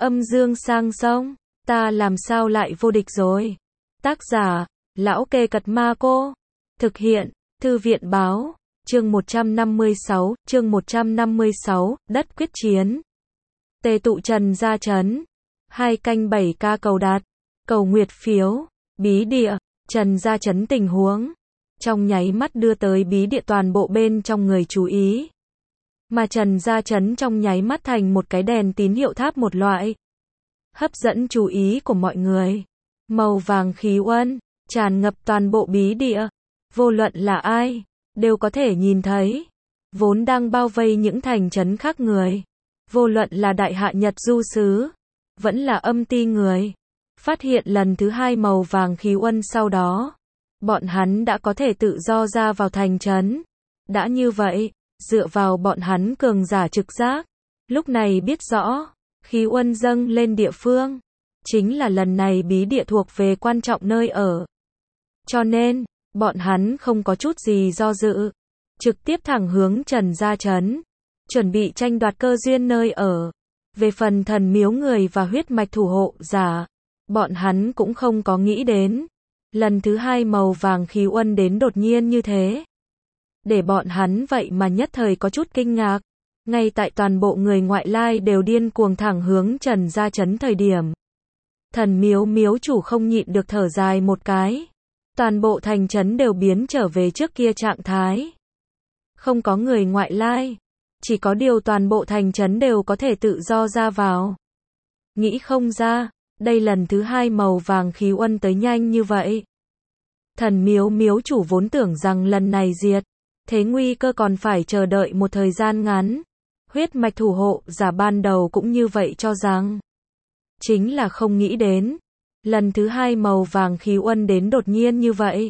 Âm dương sang sông, ta làm sao lại vô địch rồi. Tác giả, Lão Kê Cật Ma Cô. Thực hiện, Thư viện Báo. Chương 156, Đất quyết chiến. Tề tụ Trần Gia Trấn. 2 canh 7 ca cầu đạt. Cầu nguyệt phiếu. Bí địa, Trần Gia Trấn tình huống. Trong nháy mắt đưa tới bí địa toàn bộ bên trong người chú ý. Mà Trần Gia Trấn trong nháy mắt thành một cái đèn tín hiệu tháp một loại. Hấp dẫn chú ý của mọi người. Màu vàng khí uân, tràn ngập toàn bộ bí địa. Vô luận là ai, đều có thể nhìn thấy. Vốn đang bao vây những thành trấn khác người. Vô luận là Đại Hạ Nhật Du Sứ, vẫn là Âm Ti người. Phát hiện lần thứ 2 màu vàng khí uân sau đó. Bọn hắn đã có thể tự do ra vào thành trấn. Đã như vậy, dựa vào bọn hắn cường giả trực giác. Lúc này biết rõ, khí uân dâng lên địa phương. Chính là lần này bí địa thuộc về quan trọng nơi ở. Cho nên, bọn hắn không có chút gì do dự. Trực tiếp thẳng hướng Trần Gia Trấn. Chuẩn bị tranh đoạt cơ duyên nơi ở. Về phần thần miếu người và huyết mạch thủ hộ giả. Bọn hắn cũng không có nghĩ đến. Lần thứ 2 màu vàng khí uân đến đột nhiên như thế. Để bọn hắn vậy mà nhất thời có chút kinh ngạc. Ngay tại toàn bộ người ngoại lai đều điên cuồng thẳng hướng Trần Gia Trấn thời điểm. Thần miếu miếu chủ không nhịn được thở dài một cái. Toàn bộ thành trấn đều biến trở về trước kia trạng thái. Không có người ngoại lai. Chỉ có điều toàn bộ thành trấn đều có thể tự do ra vào. Nghĩ không ra, đây lần thứ 2 màu vàng khí uân tới nhanh như vậy. Thần miếu miếu chủ vốn tưởng rằng lần này diệt. Thế nguy cơ còn phải chờ đợi một thời gian ngắn. Huyết mạch thủ hộ giả ban đầu cũng như vậy cho rằng. Chính là không nghĩ đến. Lần thứ 2 màu vàng khí uân đến đột nhiên như vậy.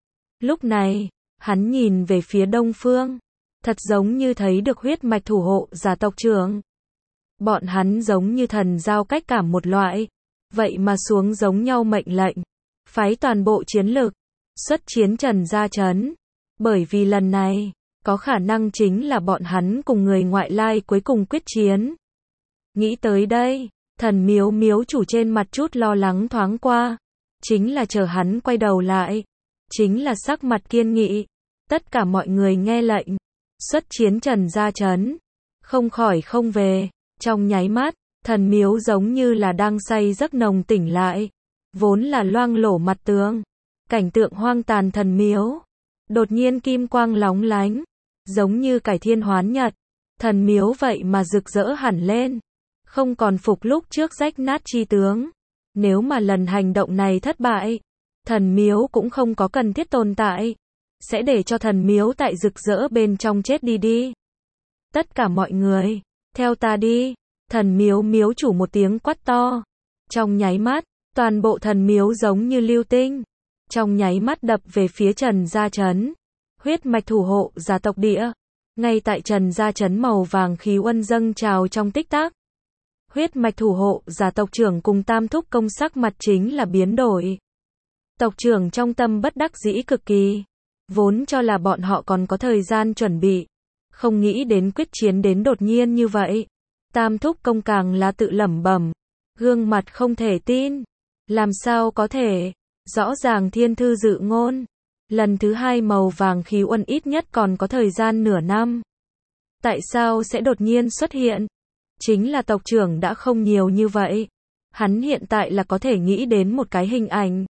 Lúc này, hắn nhìn về phía đông phương. Thật giống như thấy được huyết mạch thủ hộ giả tộc trưởng. Bọn hắn giống như thần giao cách cảm một loại. Vậy mà xuống giống nhau mệnh lệnh. Phái toàn bộ chiến lực. Xuất chiến Trần Gia Trấn. Bởi vì lần này, có khả năng chính là bọn hắn cùng người ngoại lai cuối cùng quyết chiến. Nghĩ tới đây, thần miếu miếu chủ trên mặt chút lo lắng thoáng qua. Chính là chờ hắn quay đầu lại. Chính là sắc mặt kiên nghị. Tất cả mọi người nghe lệnh. Xuất chiến Trần Gia Trấn. Không khỏi không về. Trong nháy mắt, thần miếu giống như là đang say giấc nồng tỉnh lại. Vốn là loang lổ mặt tường. Cảnh tượng hoang tàn thần miếu. Đột nhiên kim quang lóng lánh. Giống như cải thiên hoán nhật. Thần miếu vậy mà rực rỡ hẳn lên. Không còn phục lúc trước rách nát chi tướng. Nếu mà lần hành động này thất bại, thần miếu cũng không có cần thiết tồn tại. Sẽ để cho thần miếu tại rực rỡ bên trong chết đi đi. Tất cả mọi người, theo ta đi. Thần miếu miếu chủ một tiếng quát to. Trong nháy mắt, toàn bộ thần miếu giống như lưu tinh. Trong nháy mắt đập về phía Trần Gia Trấn. Huyết mạch thủ hộ giả tộc địa. Ngay tại Trần Gia Trấn màu vàng khí uân dâng trào trong tích tắc. Huyết mạch thủ hộ giả tộc trưởng cùng Tam Thúc Công sắc mặt chính là biến đổi. Tộc trưởng trong tâm bất đắc dĩ cực kỳ. Vốn cho là bọn họ còn có thời gian chuẩn bị. Không nghĩ đến quyết chiến đến đột nhiên như vậy. Tam Thúc Công càng là tự lẩm bẩm. Gương mặt không thể tin. Làm sao có thể. Rõ ràng thiên thư dự ngôn. Lần thứ 2 màu vàng khí uân ít nhất còn có thời gian nửa năm. Tại sao sẽ đột nhiên xuất hiện? Chính là tộc trưởng đã không nhiều như vậy. Hắn hiện tại là có thể nghĩ đến một cái hình ảnh.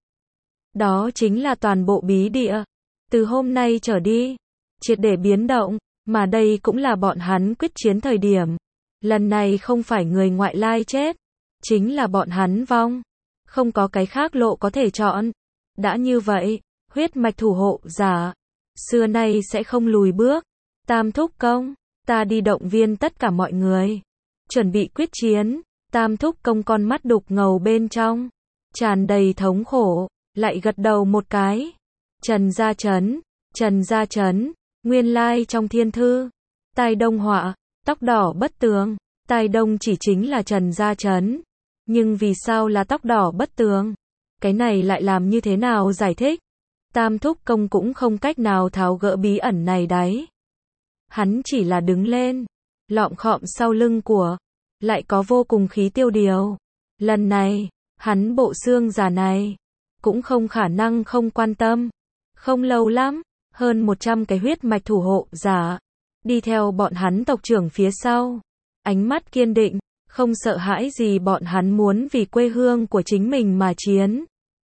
Đó chính là toàn bộ bí địa. Từ hôm nay trở đi. Triệt để biến động. Mà đây cũng là bọn hắn quyết chiến thời điểm. Lần này không phải người ngoại lai chết. Chính là bọn hắn vong. Không có cái khác lộ có thể chọn. Đã như vậy, huyết mạch thủ hộ giả. Xưa nay sẽ không lùi bước. Tam Thúc Công, ta đi động viên tất cả mọi người. Chuẩn bị quyết chiến. Tam Thúc Công con mắt đục ngầu bên trong. Tràn đầy thống khổ. Lại gật đầu một cái. Trần Gia Trấn. Trần Gia Trấn. Nguyên lai trong thiên thư. Tai Đông họa. Tóc đỏ bất tường. Tai Đông chỉ chính là Trần Gia Trấn. Nhưng vì sao là tóc đỏ bất tường? Cái này lại làm như thế nào giải thích? Tam Thúc Công cũng không cách nào tháo gỡ bí ẩn này đấy. Hắn chỉ là đứng lên. Lọm khọm sau lưng của lại có vô cùng khí tiêu điều. Lần này, hắn bộ xương giả này, cũng không khả năng không quan tâm. Không lâu lắm, hơn 100 cái huyết mạch thủ hộ giả, đi theo bọn hắn tộc trưởng phía sau. Ánh mắt kiên định, không sợ hãi gì, bọn hắn muốn vì quê hương của chính mình mà chiến.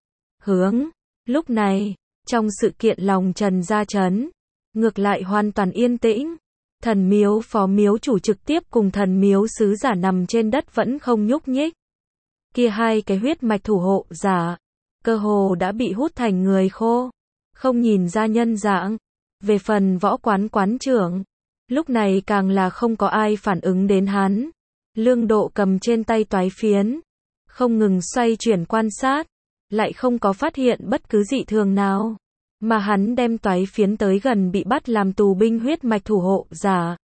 Lúc này, trong sự kiện lòng Trần Gia Trấn, ngược lại hoàn toàn yên tĩnh. Thần miếu phó miếu chủ trực tiếp cùng thần miếu sứ giả nằm trên đất vẫn không nhúc nhích. Kia hai cái huyết mạch thủ hộ giả, cơ hồ đã bị hút thành người khô, không nhìn ra nhân dạng. Về phần Võ quán trưởng, lúc này càng là không có ai phản ứng đến hắn. Lương Độ cầm trên tay toái phiến, không ngừng xoay chuyển quan sát, lại không có phát hiện bất cứ dị thường nào. Mà hắn đem toái phiến tới gần bị bắt làm tù binh huyết mạch thủ hộ giả.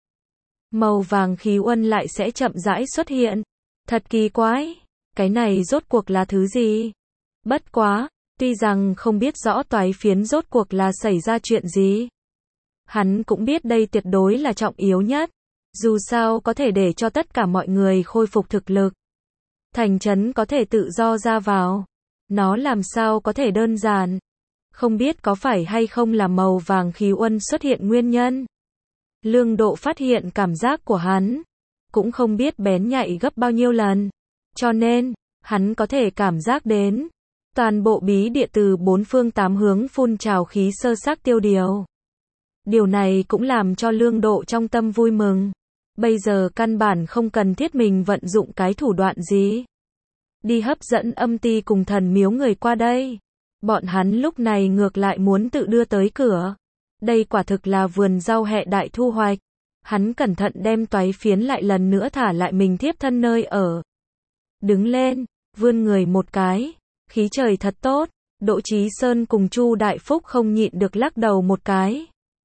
Màu vàng khí uân lại sẽ chậm rãi xuất hiện. Thật kỳ quái, cái này rốt cuộc là thứ gì? Bất quá, tuy rằng không biết rõ toái phiến rốt cuộc là xảy ra chuyện gì, hắn cũng biết đây tuyệt đối là trọng yếu nhất. Dù sao có thể để cho tất cả mọi người khôi phục thực lực. Thành trấn có thể tự do ra vào. Nó làm sao có thể đơn giản. Không biết có phải hay không là màu vàng khí uân xuất hiện nguyên nhân. Lương Độ phát hiện cảm giác của hắn cũng không biết bén nhạy gấp bao nhiêu lần. Cho nên, hắn có thể cảm giác đến toàn bộ bí địa từ bốn phương tám hướng phun trào khí sơ xác tiêu điều. Điều này cũng làm cho Lương Độ trong tâm vui mừng. Bây giờ căn bản không cần thiết mình vận dụng cái thủ đoạn gì đi hấp dẫn âm ti cùng thần miếu người qua đây. Bọn hắn lúc này ngược lại muốn tự đưa tới cửa. Đây quả thực là vườn rau hẹ đại thu hoạch. Hắn cẩn thận đem toái phiến lại lần nữa thả lại mình thiếp thân nơi ở. Đứng lên, vươn người một cái. Khí trời thật tốt. Đỗ Chí Sơn cùng Chu Đại Phúc không nhịn được lắc đầu một cái.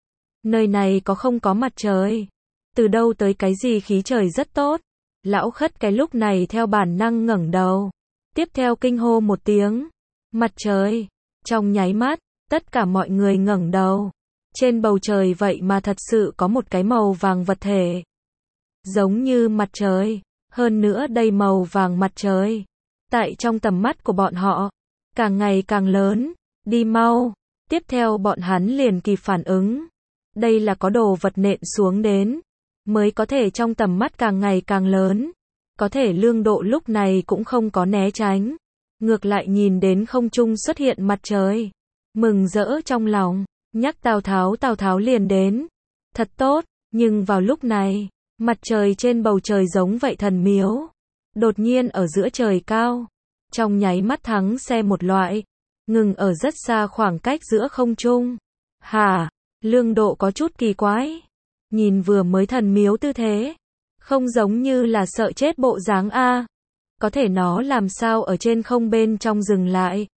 Nơi này không có mặt trời. Từ đâu tới cái gì khí trời rất tốt. Lão Khất cái lúc này theo bản năng ngẩng đầu. Tiếp theo kinh hô một tiếng. Mặt trời. Trong nháy mắt, tất cả mọi người ngẩng đầu. Trên bầu trời vậy mà thật sự có một cái màu vàng vật thể. Giống như mặt trời. Hơn nữa đây màu vàng mặt trời. Tại trong tầm mắt của bọn họ. Càng ngày càng lớn. Đi mau. Tiếp theo bọn hắn liền kịp phản ứng. Đây là có đồ vật nện xuống đến. Mới có thể trong tầm mắt càng ngày càng lớn. Có thể Lương Độ lúc này cũng không có né tránh. Ngược lại nhìn đến không trung xuất hiện mặt trời. Mừng rỡ trong lòng. Nhắc Tào Tháo liền đến. Thật tốt, nhưng vào lúc này, mặt trời trên bầu trời giống vậy thần miếu. Đột nhiên ở giữa trời cao. Trong nháy mắt thắng xe một loại. Ngừng ở rất xa khoảng cách giữa không trung. Hả? Lương Độ có chút kỳ quái. Nhìn vừa mới thần miếu tư thế. Không giống như là sợ chết bộ dáng a. Có thể nó làm sao ở trên không bên trong dừng lại.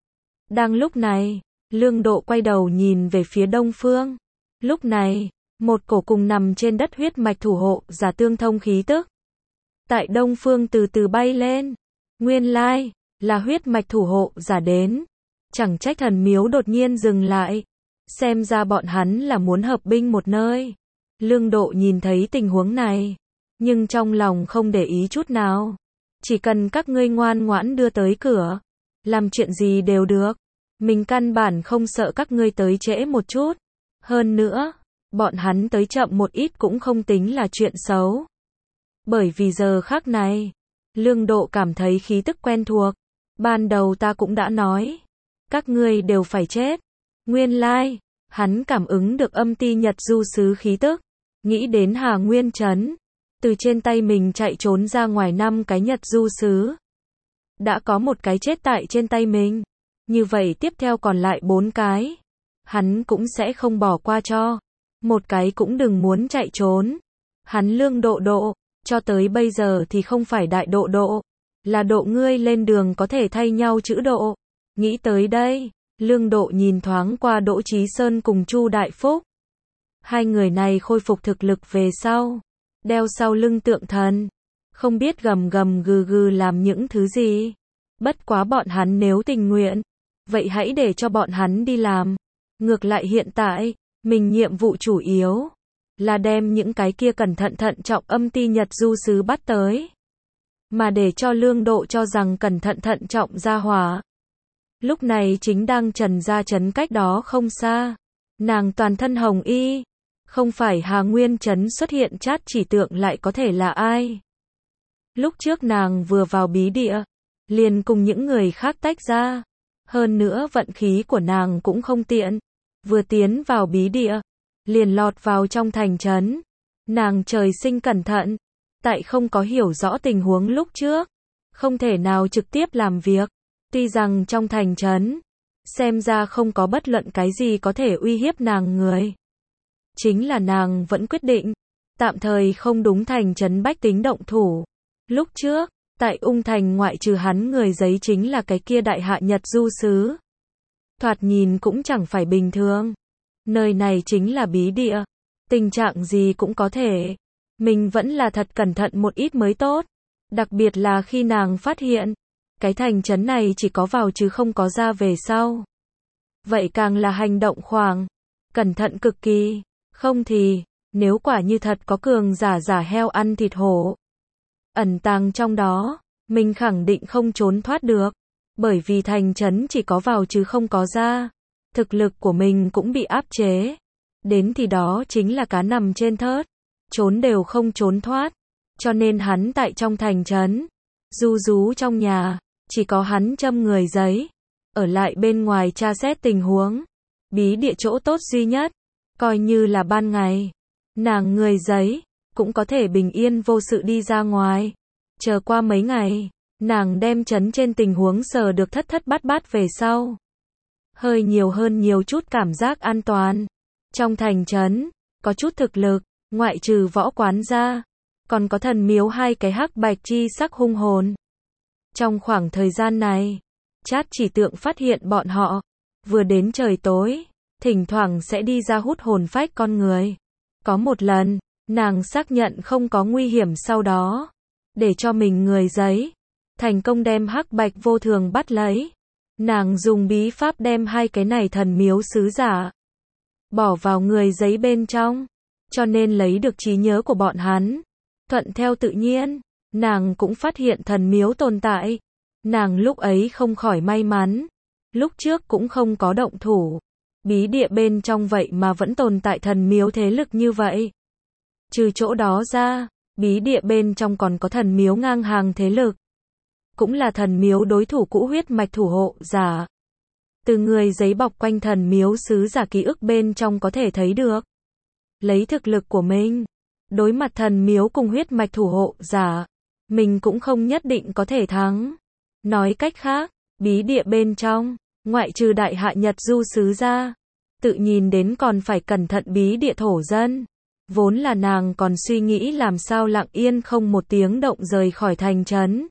Đang lúc này, Lương Độ quay đầu nhìn về phía đông phương. Lúc này, một cổ cùng nằm trên đất huyết mạch thủ hộ giả tương thông khí tức. Tại đông phương từ từ bay lên. Nguyên lai, là huyết mạch thủ hộ giả đến. Chẳng trách thần miếu đột nhiên dừng lại. Xem ra bọn hắn là muốn hợp binh một nơi. Lương Độ nhìn thấy tình huống này. Nhưng trong lòng không để ý chút nào. Chỉ cần các ngươi ngoan ngoãn đưa tới cửa. Làm chuyện gì đều được. Mình căn bản không sợ các ngươi tới trễ một chút. Hơn nữa, bọn hắn tới chậm một ít cũng không tính là chuyện xấu. Bởi vì giờ khắc này, Lương Độ cảm thấy khí tức quen thuộc. Ban đầu ta cũng đã nói. Các ngươi đều phải chết. Nguyên lai, hắn cảm ứng được âm ti Nhật Du Sứ khí tức. Nghĩ đến Hà Nguyên Trấn. Từ trên tay mình chạy trốn ra ngoài 5 cái Nhật Du Sứ. Đã có một cái chết tại trên tay mình. Như vậy tiếp theo còn lại 4 cái. Hắn cũng sẽ không bỏ qua cho. Một cái cũng đừng muốn chạy trốn. Hắn Lương Độ, cho tới bây giờ thì không phải đại độ. Là độ ngươi lên đường có thể thay nhau chữ độ. Nghĩ tới đây, Lương Độ nhìn thoáng qua Đỗ Chí Sơn cùng Chu Đại Phúc. Hai người này khôi phục thực lực về sau. Đeo sau lưng tượng thần. Không biết gầm gừ làm những thứ gì. Bất quá bọn hắn nếu tình nguyện. Vậy hãy để cho bọn hắn đi làm. Ngược lại hiện tại, mình nhiệm vụ chủ yếu là đem những cái kia cẩn thận trọng âm ti Nhật Du Sứ bắt tới. mà để cho Lương Độ cho rằng cẩn thận thận trọng ra hỏa. Lúc này chính đang Trần Gia Trấn cách đó không xa. Nàng toàn thân hồng y. Không phải Hà Nguyên Trấn xuất hiện Trát Chỉ Tượng lại có thể là ai. Lúc trước nàng vừa vào bí địa, liền cùng những người khác tách ra. Hơn nữa vận khí của nàng cũng không tiện. Vừa tiến vào bí địa, liền lọt vào trong thành trấn. Nàng trời sinh cẩn thận, tại không có hiểu rõ tình huống lúc trước, không thể nào trực tiếp làm việc. Tuy rằng trong thành trấn, xem ra không có bất luận cái gì có thể uy hiếp nàng người. Chính là nàng vẫn quyết định, tạm thời không đúng thành trấn bách tính động thủ. Lúc trước, tại Ung Thành ngoại trừ hắn người giấy chính là cái kia đại hạ Nhật du sứ. Thoạt nhìn cũng chẳng phải bình thường. Nơi này chính là bí địa. Tình trạng gì cũng có thể. Mình vẫn là thật cẩn thận một ít mới tốt. Đặc biệt là khi nàng phát hiện, cái thành trấn này chỉ có vào chứ không có ra về sau. Vậy càng là hành động khoáng. Cẩn thận cực kỳ. Không thì, nếu quả như thật có cường giả heo ăn thịt hổ ẩn tàng trong đó, mình khẳng định không trốn thoát được. Bởi vì thành trấn chỉ có vào chứ không có ra. Thực lực của mình cũng bị áp chế. Đến thì đó chính là cá nằm trên thớt. Trốn đều không trốn thoát. Cho nên hắn tại trong thành trấn, du rú trong nhà, chỉ có hắn châm người giấy. Ở lại bên ngoài tra xét tình huống. Bí địa chỗ tốt duy nhất, coi như là ban ngày. Nàng người giấy, cũng có thể bình yên vô sự đi ra ngoài. Chờ qua mấy ngày, nàng đem trấn trên tình huống sờ được thất thất bát bát về sau. Hơi nhiều hơn nhiều chút cảm giác an toàn. Trong thành trấn, có chút thực lực, ngoại trừ võ quán ra, còn có thần miếu hai cái hắc bạch chi sắc hung hồn. Trong khoảng thời gian này, Trát Chỉ Tượng phát hiện bọn họ, vừa đến trời tối, thỉnh thoảng sẽ đi ra hút hồn phách con người. Có một lần, nàng xác nhận không có nguy hiểm sau đó, để cho mình người giấy, thành công đem hắc bạch vô thường bắt lấy. Nàng dùng bí pháp đem hai cái này thần miếu sứ giả bỏ vào người giấy bên trong, cho nên lấy được trí nhớ của bọn hắn. Thuận theo tự nhiên, nàng cũng phát hiện thần miếu tồn tại. Nàng lúc ấy không khỏi may mắn, lúc trước cũng không có động thủ. Bí địa bên trong vậy mà vẫn tồn tại thần miếu thế lực như vậy. Trừ chỗ đó ra, bí địa bên trong còn có thần miếu ngang hàng thế lực. Cũng là thần miếu đối thủ cũ huyết mạch thủ hộ giả. Từ người giấy bọc quanh thần miếu sứ giả ký ức bên trong có thể thấy được. Lấy thực lực của mình, đối mặt thần miếu cùng huyết mạch thủ hộ giả, mình cũng không nhất định có thể thắng. Nói cách khác, bí địa bên trong, ngoại trừ đại hạ Nhật du sứ ra, tự nhìn đến còn phải cẩn thận bí địa thổ dân. Vốn là nàng còn suy nghĩ làm sao lặng yên không một tiếng động rời khỏi thành trấn.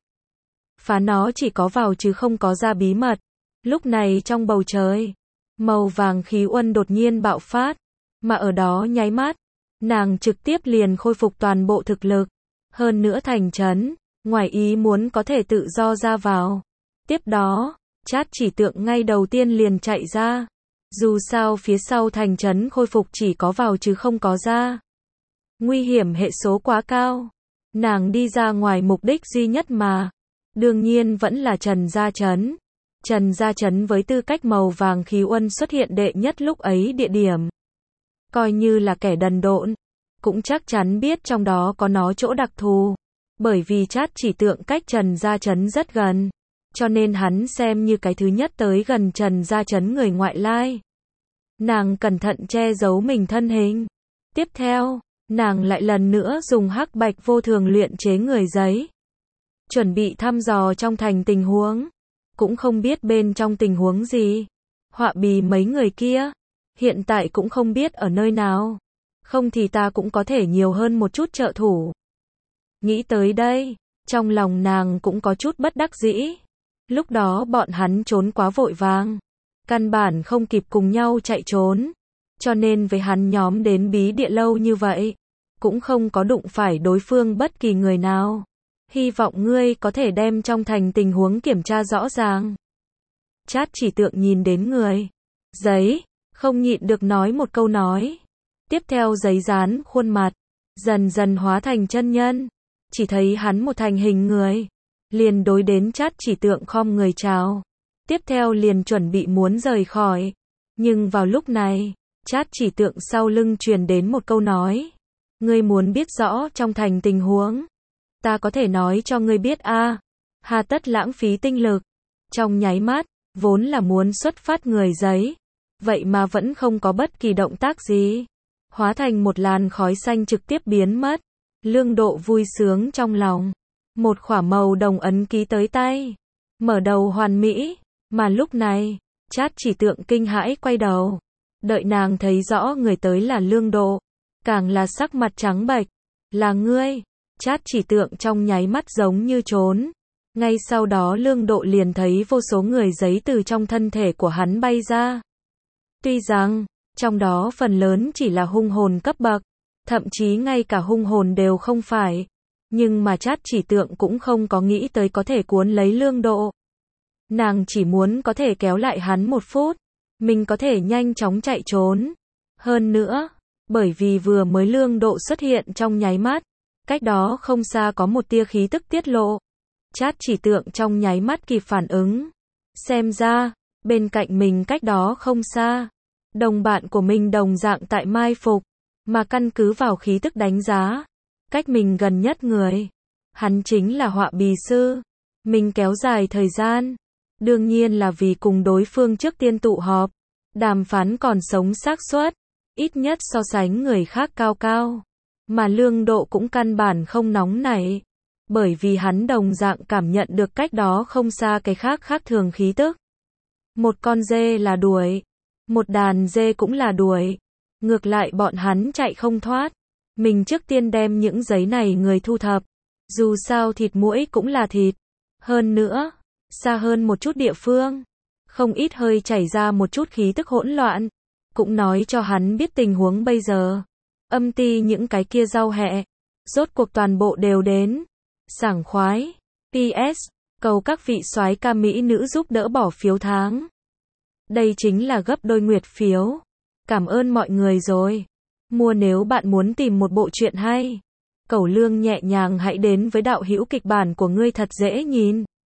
Phá nó chỉ có vào chứ không có ra bí mật. Lúc này trong bầu trời, màu vàng khí uân đột nhiên bạo phát, mà ở đó nháy mắt, nàng trực tiếp liền khôi phục toàn bộ thực lực. Hơn nữa thành trấn, ngoài ý muốn có thể tự do ra vào. Tiếp đó, Trát Chỉ Tượng ngay đầu tiên liền chạy ra. Dù sao phía sau thành trấn khôi phục chỉ có vào chứ không có ra. Nguy hiểm hệ số quá cao. Nàng đi ra ngoài mục đích duy nhất mà. Đương nhiên vẫn là Trần Gia Trấn. Trần Gia Trấn với tư cách màu vàng khí uân xuất hiện đệ nhất lúc ấy địa điểm. Coi như là kẻ đần độn, cũng chắc chắn biết trong đó có nó chỗ đặc thù. Bởi vì Trát Chỉ Tượng cách Trần Gia Trấn rất gần. Cho nên hắn xem như cái thứ nhất tới gần Trần Gia Trấn người ngoại lai. Nàng cẩn thận che giấu mình thân hình. Tiếp theo, nàng lại lần nữa dùng hắc bạch vô thường luyện chế người giấy. Chuẩn bị thăm dò trong thành tình huống. Cũng không biết bên trong tình huống gì. Họa bì mấy người kia, hiện tại cũng không biết ở nơi nào. Không thì ta cũng có thể nhiều hơn một chút trợ thủ. Nghĩ tới đây, trong lòng nàng cũng có chút bất đắc dĩ. Lúc đó bọn hắn trốn quá vội vàng, căn bản không kịp cùng nhau chạy trốn. Cho nên với hắn nhóm đến bí địa lâu như vậy, cũng không có đụng phải đối phương bất kỳ người nào. Hy vọng ngươi có thể đem trong thành tình huống kiểm tra rõ ràng. Trát Chỉ Tượng nhìn đến người giấy, không nhịn được nói một câu nói. Tiếp theo giấy dán khuôn mặt, dần dần hóa thành chân nhân. chỉ thấy hắn một thành hình người, liền đối đến Trát Chỉ Tượng khom người chào. Tiếp theo liền chuẩn bị muốn rời khỏi. Nhưng vào lúc này, Trát Chỉ Tượng sau lưng truyền đến một câu nói. Ngươi muốn biết rõ trong thành tình huống, ta có thể nói cho ngươi biết a. Hà tất lãng phí tinh lực. Trong nháy mắt, vốn là muốn xuất phát người giấy, vậy mà vẫn không có bất kỳ động tác gì, hóa thành một làn khói xanh trực tiếp biến mất. Lương Độ vui sướng trong lòng, một khỏa màu đồng ấn ký tới tay, mở đầu hoàn mỹ, mà lúc này, Trát Chỉ Tượng kinh hãi quay đầu, đợi nàng thấy rõ người tới là Lương Độ, càng là sắc mặt trắng bệch. Là ngươi? Trát Chỉ Tượng trong nháy mắt giống như trốn. Ngay sau đó Lương Độ liền thấy vô số người giấy từ trong thân thể của hắn bay ra. Tuy rằng, trong đó phần lớn chỉ là hung hồn cấp bậc, thậm chí ngay cả hung hồn đều không phải, nhưng mà Trát Chỉ Tượng cũng không có nghĩ tới có thể cuốn lấy Lương Độ. Nàng chỉ muốn có thể kéo lại hắn một phút, mình có thể nhanh chóng chạy trốn. Hơn nữa, bởi vì vừa mới Lương Độ xuất hiện trong nháy mắt, cách đó không xa có một tia khí tức tiết lộ. Trát Chỉ Tượng trong nháy mắt kịp phản ứng. Xem ra, bên cạnh mình cách đó không xa, đồng bạn của mình đồng dạng tại mai phục, mà căn cứ vào khí tức đánh giá, cách mình gần nhất người, hắn chính là Họa Bì Sư. Mình kéo dài thời gian, đương nhiên là vì cùng đối phương trước tiên tụ họp, đàm phán còn sống xác suất, ít nhất so sánh người khác cao cao. Mà Lương Độ cũng căn bản không nóng nảy, bởi vì hắn đồng dạng cảm nhận được cách đó không xa cái khác thường khí tức. Một con dê là đuổi, một đàn dê cũng là đuổi, ngược lại bọn hắn chạy không thoát. Mình trước tiên đem những giấy này người thu thập, dù sao thịt muỗi cũng là thịt. Hơn nữa, xa hơn một chút địa phương, không ít hơi chảy ra một chút khí tức hỗn loạn, cũng nói cho hắn biết tình huống bây giờ. Âm ty những cái kia rau hẹ, rốt cuộc toàn bộ đều đến. Sảng khoái. PS, cầu các vị soái ca mỹ nữ giúp đỡ bỏ phiếu tháng. Đây chính là gấp đôi nguyệt phiếu. Cảm ơn mọi người rồi. Mua nếu bạn muốn tìm một bộ truyện hay. Cẩu Lương nhẹ nhàng hãy đến với đạo hữu kịch bản của ngươi thật dễ nhìn.